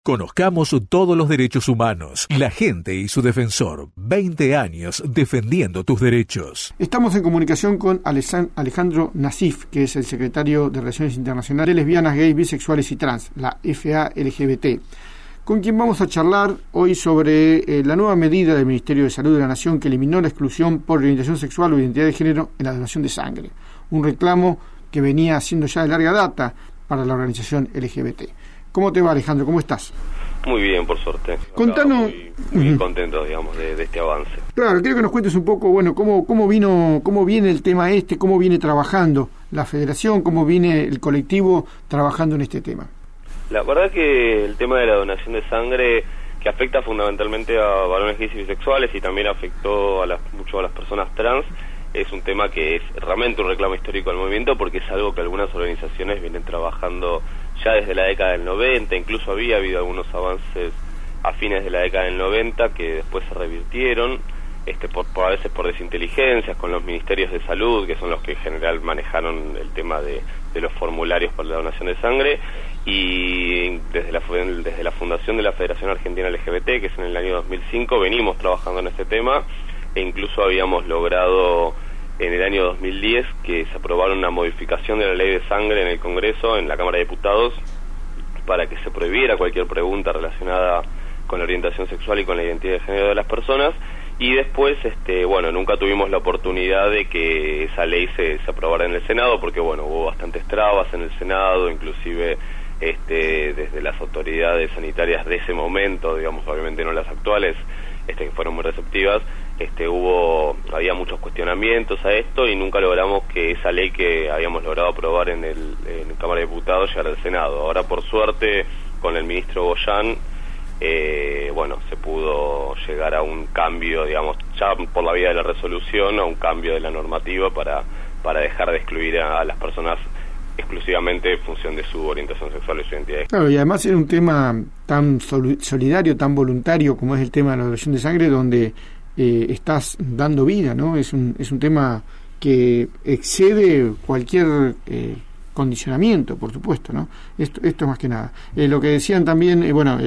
Conozcamos todos los derechos humanos. La gente y su defensor. 20 años defendiendo tus derechos. Estamos en comunicación con Alejandro Nassif, que es el secretario de Relaciones Internacionales de Lesbianas, Gays, Bisexuales y Trans, la FA-LGBT, con quien vamos a charlar hoy sobre la nueva medida del Ministerio de Salud de la Nación que eliminó la exclusión por orientación sexual o identidad de género en la donación de sangre. Un reclamo que venía haciendo ya de larga data para la organización LGBT. ¿Cómo te va, Alejandro? ¿Cómo estás? Muy bien, por suerte. Contanos... Muy contentos, digamos, de este avance. Claro, quiero que nos cuentes un poco, bueno, cómo viene el tema cómo viene trabajando la Federación, cómo viene el colectivo trabajando en este tema. La verdad que el tema de la donación de sangre, que afecta fundamentalmente a varones gays y bisexuales y también afectó mucho a las personas trans, es un tema que es realmente un reclamo histórico del movimiento, porque es algo que algunas organizaciones vienen trabajando ya desde la década del 90, incluso había habido algunos avances a fines de la década del 90 que después se revirtieron, a veces por desinteligencias con los ministerios de salud, que son los que en general manejaron el tema de los formularios para la donación de sangre, y desde la fundación de la Federación Argentina LGBT, que es en el año 2005, venimos trabajando en este tema, e incluso habíamos logrado en el año 2010 que se aprobara una modificación de la ley de sangre en el Congreso, en la Cámara de Diputados, para que se prohibiera cualquier pregunta relacionada con la orientación sexual y con la identidad de género de las personas. Y después, nunca tuvimos la oportunidad de que esa ley se aprobara en el Senado, porque hubo bastantes trabas en el Senado, inclusive desde las autoridades sanitarias de ese momento, digamos, obviamente no las actuales, que fueron muy receptivas, había muchos cuestionamientos a esto y nunca logramos que esa ley que habíamos logrado aprobar en Cámara de Diputados llegara al Senado. Ahora, por suerte, con el ministro Goyan, se pudo llegar a un cambio, digamos, ya por la vía de la resolución, a un cambio de la normativa para dejar de excluir a las personas exclusivamente en función de su orientación sexual y su identidad. Claro, y además era un tema tan solidario, tan voluntario como es el tema de la donación de sangre, donde estás dando vida, ¿no? Es un tema que excede cualquier condicionamiento, por supuesto, ¿no? Esto más que nada. Lo que decían también,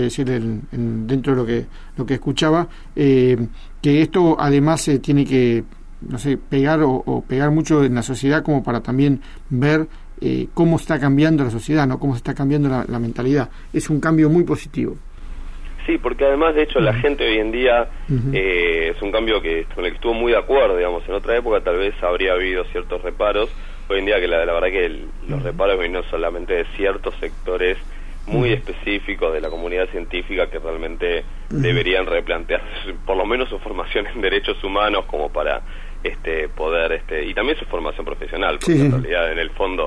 dentro de lo que escuchaba, que esto además tiene que, pegar o pegar mucho en la sociedad como para también ver cómo está cambiando la sociedad, ¿no? Cómo se está cambiando la mentalidad. Es un cambio muy positivo. Sí, porque además, de hecho, la gente hoy en día es un cambio con el que estuvo muy de acuerdo, digamos. En otra época tal vez habría habido ciertos reparos. Hoy en día que la verdad que los reparos vienen solamente de ciertos sectores muy específicos de la comunidad científica que realmente deberían replantearse por lo menos su formación en derechos humanos como para poder y también su formación profesional, porque en realidad en el fondo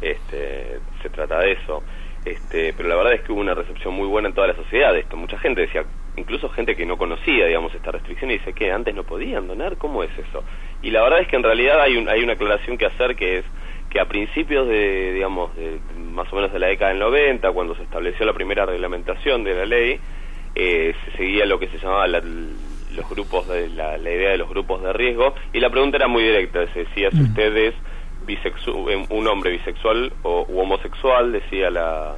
se trata de eso. Pero la verdad es que hubo una recepción muy buena en toda la sociedad de esto. Mucha gente decía, incluso gente que no conocía, digamos, esta restricción, y dice, ¿qué? ¿Antes no podían donar? ¿Cómo es eso? Y la verdad es que en realidad hay una aclaración que hacer, que es que a principios de más o menos de la década del 90, cuando se estableció la primera reglamentación de la ley, se seguía lo que se llamaba los grupos la idea de los grupos de riesgo, y la pregunta era muy directa, se decía, si usted es un hombre bisexual u homosexual, decía la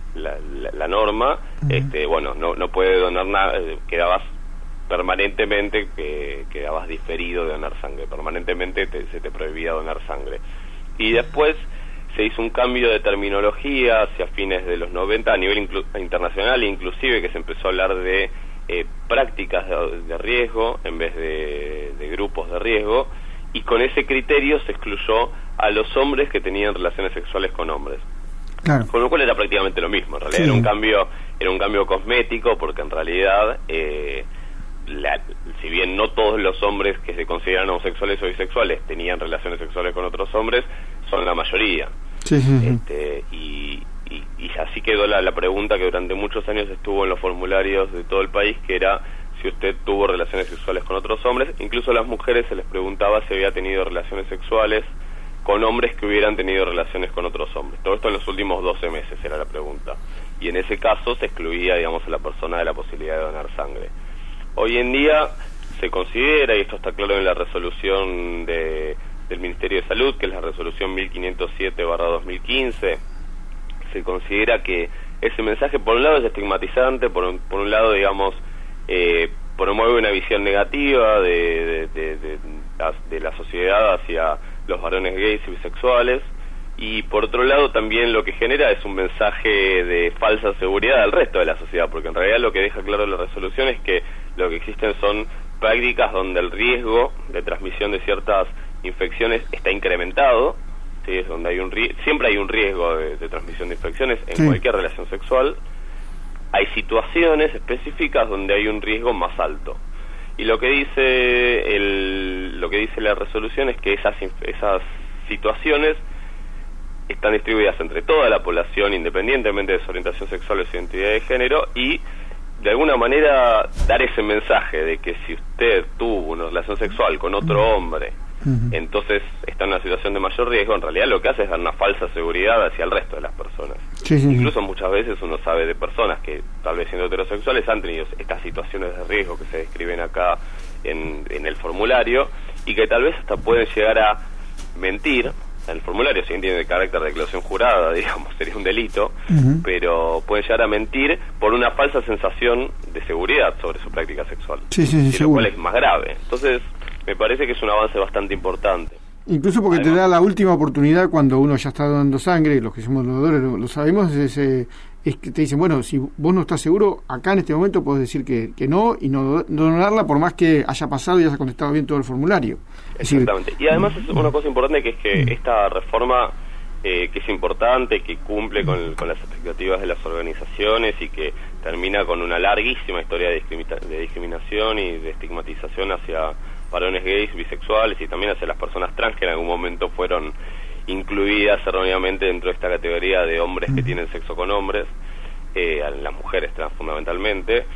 norma, no puede donar nada, quedabas permanentemente, quedabas diferido de donar sangre, permanentemente se te prohibía donar sangre. Y después se hizo un cambio de terminología hacia fines de los 90 a nivel internacional, inclusive, que se empezó a hablar de prácticas de riesgo en vez de grupos de riesgo, y con ese criterio se excluyó a los hombres que tenían relaciones sexuales con hombres. Claro. Con lo cual era prácticamente lo mismo, en realidad. Era un cambio cosmético, porque en realidad si bien no todos los hombres que se consideran homosexuales o bisexuales tenían relaciones sexuales con otros hombres, son la mayoría. Y así quedó la pregunta que durante muchos años estuvo en los formularios de todo el país, que era si usted tuvo relaciones sexuales con otros hombres. Incluso a las mujeres se les preguntaba si había tenido relaciones sexuales con hombres que hubieran tenido relaciones con otros hombres. Todo esto en los últimos 12 meses era la pregunta. Y en ese caso se excluía, digamos, a la persona de la posibilidad de donar sangre. Hoy en día se considera, y esto está claro en la resolución del Ministerio de Salud, que es la resolución 1507/2015, se considera que ese mensaje, por un lado, es estigmatizante, por un lado, digamos, promueve una visión negativa de la sociedad hacia los varones gays y bisexuales, y por otro lado también lo que genera es un mensaje de falsa seguridad al resto de la sociedad, porque en realidad lo que deja claro la resolución es que lo que existen son prácticas donde el riesgo de transmisión de ciertas infecciones está incrementado, ¿sí? Es donde hay siempre hay un riesgo de transmisión de infecciones en cualquier relación sexual. Hay situaciones específicas donde hay un riesgo más alto. Y lo que dice la resolución es que esas situaciones están distribuidas entre toda la población, independientemente de su orientación sexual o su identidad de género, y de alguna manera dar ese mensaje de que si usted tuvo una relación sexual con otro hombre, entonces está en una situación de mayor riesgo. En realidad lo que hace es dar una falsa seguridad hacia el resto de las personas. Incluso muchas veces uno sabe de personas que, tal vez siendo heterosexuales, han tenido estas situaciones de riesgo que se describen acá en el formulario, y que tal vez hasta pueden llegar a mentir. El formulario, si bien tiene el carácter de declaración jurada, digamos, sería un delito, pero pueden llegar a mentir por una falsa sensación de seguridad sobre su práctica sexual, lo cual es más grave. Entonces, me parece que es un avance bastante importante. Incluso porque además, te da la última oportunidad cuando uno ya está dando sangre, los que somos donadores lo sabemos, es que te dicen, bueno, si vos no estás seguro, acá en este momento podés decir que no, y no donarla por más que haya pasado y haya contestado bien todo el formulario. Exactamente. Y además es una cosa importante, que es que esta reforma, que es importante, que cumple con las expectativas de las organizaciones y que termina con una larguísima historia de discriminación y de estigmatización hacia varones gays, bisexuales y también hacia las personas trans, que en algún momento fueron incluidas erróneamente dentro de esta categoría de hombres que tienen sexo con hombres, las mujeres trans fundamentalmente.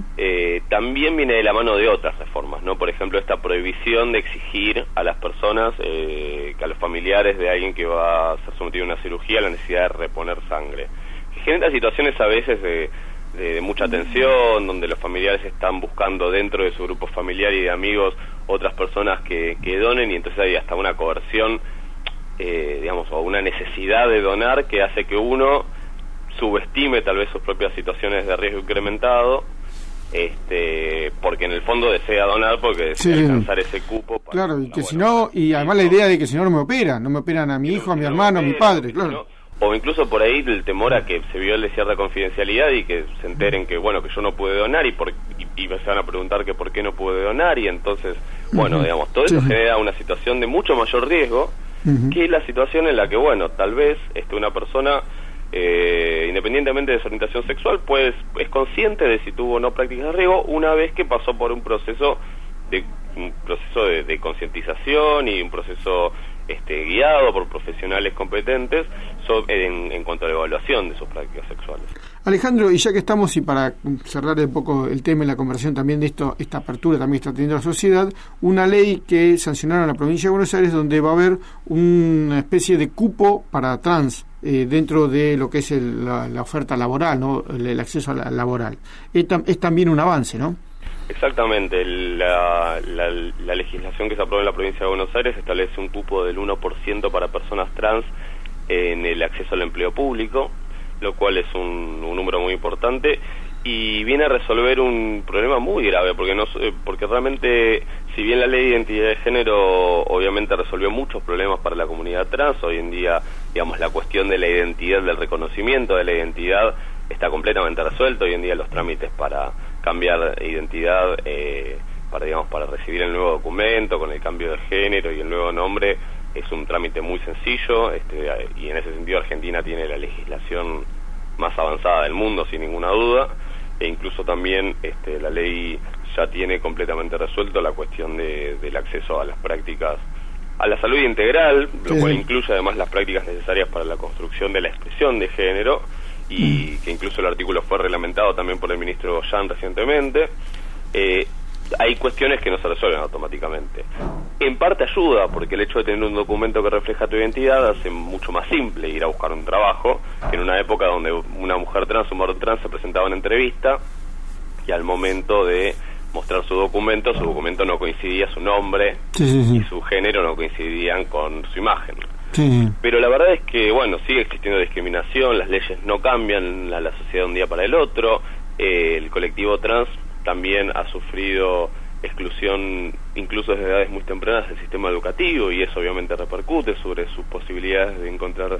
También viene de la mano de otras reformas, ¿no? Por ejemplo, esta prohibición de exigir a las personas, que a los familiares de alguien que va a ser sometido a una cirugía, la necesidad de reponer sangre, que genera situaciones a veces de mucha tensión, donde los familiares están buscando dentro de su grupo familiar y de amigos otras personas que donen, y entonces hay hasta una coerción, digamos, o una necesidad de donar que hace que uno subestime tal vez sus propias situaciones de riesgo incrementado, porque en el fondo desea donar, porque desea alcanzar ese cupo para, claro, y que si no, y además la idea de que si no me operan a mi hijo, a mi hermano, a mi padre, claro. O incluso por ahí el temor a que se viole cierta confidencialidad y que se enteren que, bueno, que yo no pude donar y me van a preguntar que por qué no pude donar, y entonces, bueno, digamos, todo eso genera una situación de mucho mayor riesgo que la situación en la que, bueno, tal vez una persona, independientemente de su orientación sexual, pues es consciente de si tuvo o no prácticas de riesgo una vez que pasó por un proceso de concientización y un proceso guiado por profesionales competentes en cuanto a la evaluación de sus prácticas sexuales. Alejandro, y ya que estamos, y para cerrar un poco el tema y la conversación también de esta apertura también está teniendo la sociedad, una ley que sancionaron en la provincia de Buenos Aires, donde va a haber una especie de cupo para trans dentro de lo que es la oferta laboral, ¿no? El acceso a la laboral. Es también un avance, ¿no? Exactamente. La legislación que se aprobó en la provincia de Buenos Aires establece un cupo del 1% para personas trans en el acceso al empleo público, lo cual es un número muy importante y viene a resolver un problema muy grave, porque realmente, si bien la ley de identidad de género obviamente resolvió muchos problemas para la comunidad trans, hoy en día, digamos, la cuestión de la identidad, del reconocimiento de la identidad completamente resuelto. Hoy en día los trámites para cambiar identidad, para recibir el nuevo documento con el cambio de género y el nuevo nombre, es un trámite muy sencillo, y en ese sentido Argentina tiene la legislación más avanzada del mundo, sin ninguna duda, e incluso también la ley ya tiene completamente resuelto la cuestión del acceso a las prácticas, a la salud integral, lo cual incluye además las prácticas necesarias para la construcción de la expresión de género, y que incluso el artículo fue reglamentado también por el ministro Goyan recientemente. Hay cuestiones que no se resuelven automáticamente. En parte ayuda, porque el hecho de tener un documento que refleja tu identidad hace mucho más simple ir a buscar un trabajo, que en una época donde una mujer trans o un varón trans se presentaba en entrevista y al momento de mostrar su documento no coincidía su nombre y su género no coincidían con su imagen. Sí. Pero la verdad es que, bueno, sigue existiendo discriminación, las leyes no cambian la sociedad de un día para el otro, el colectivo trans también ha sufrido exclusión incluso desde edades muy tempranas del sistema educativo, y eso obviamente repercute sobre sus posibilidades de encontrar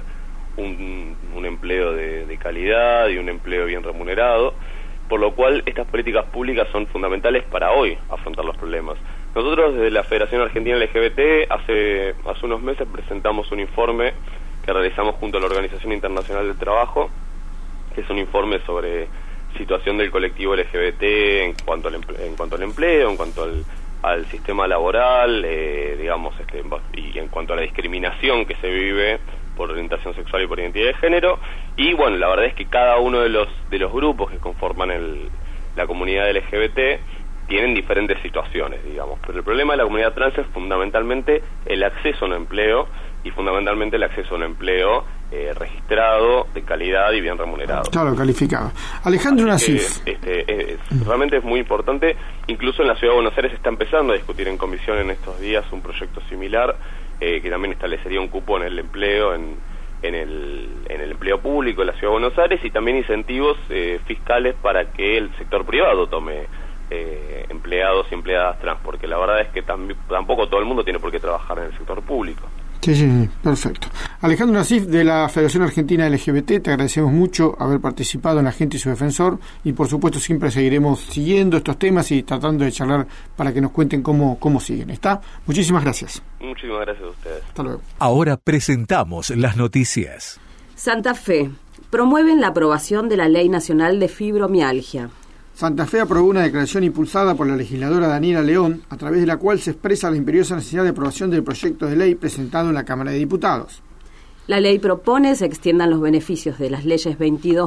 un empleo de calidad y un empleo bien remunerado, por lo cual estas políticas públicas son fundamentales para hoy afrontar los problemas. Nosotros desde la Federación Argentina LGBT hace unos meses presentamos un informe que realizamos junto a la Organización Internacional del Trabajo, que es un informe sobre situación del colectivo LGBT en cuanto al empleo, en cuanto al sistema laboral, digamos, y en cuanto a la discriminación que se vive por orientación sexual y por identidad de género. Y bueno, la verdad es que cada uno de los grupos que conforman la comunidad LGBT tienen diferentes situaciones, digamos, pero el problema de la comunidad trans es fundamentalmente el acceso a un empleo, y fundamentalmente el acceso a un empleo registrado, de calidad y bien remunerado. Claro, calificado. Alejandro Nassif. Realmente es muy importante. Incluso en la Ciudad de Buenos Aires se está empezando a discutir en comisión en estos días un proyecto similar, que también establecería un cupo en el empleo, en el empleo público de la Ciudad de Buenos Aires, y también incentivos fiscales para que el sector privado tome empleados y empleadas trans, porque la verdad es que tampoco todo el mundo tiene por qué trabajar en el sector público. Sí, perfecto. Alejandro Nassif, de la Federación Argentina LGBT, te agradecemos mucho haber participado en La Gente y su Defensor, y por supuesto siempre seguiremos siguiendo estos temas y tratando de charlar para que nos cuenten cómo siguen. ¿Está? Muchísimas gracias. Muchísimas gracias a ustedes. Hasta luego. Ahora presentamos las noticias. Santa Fe. Promueven la aprobación de la Ley Nacional de Fibromialgia. Santa Fe aprobó una declaración impulsada por la legisladora Daniela León, a través de la cual se expresa la imperiosa necesidad de aprobación del proyecto de ley presentado en la Cámara de Diputados. La ley propone se extiendan los beneficios de las leyes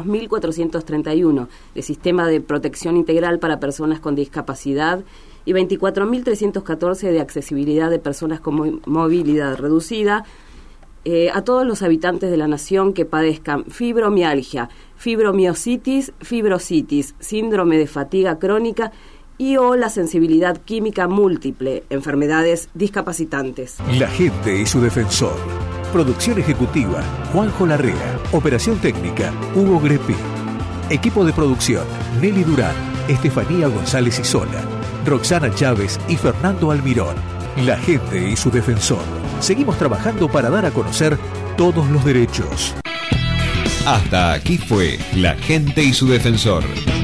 22.431 de Sistema de Protección Integral para Personas con Discapacidad y 24.314 de Accesibilidad de Personas con Movilidad Reducida a todos los habitantes de la nación que padezcan fibromialgia, fibromiositis, fibrositis, síndrome de fatiga crónica y o la sensibilidad química múltiple, enfermedades discapacitantes. La Gente y su Defensor. Producción ejecutiva, Juanjo Larrea. Operación técnica, Hugo Greppi. Equipo de producción, Nelly Durán, Estefanía González Isola, Roxana Chávez y Fernando Almirón. La Gente y su Defensor. Seguimos trabajando para dar a conocer todos los derechos. Hasta aquí fue La Gente y su Defensor.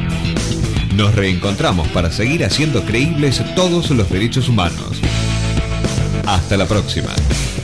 Nos reencontramos para seguir haciendo creíbles todos los derechos humanos. Hasta la próxima.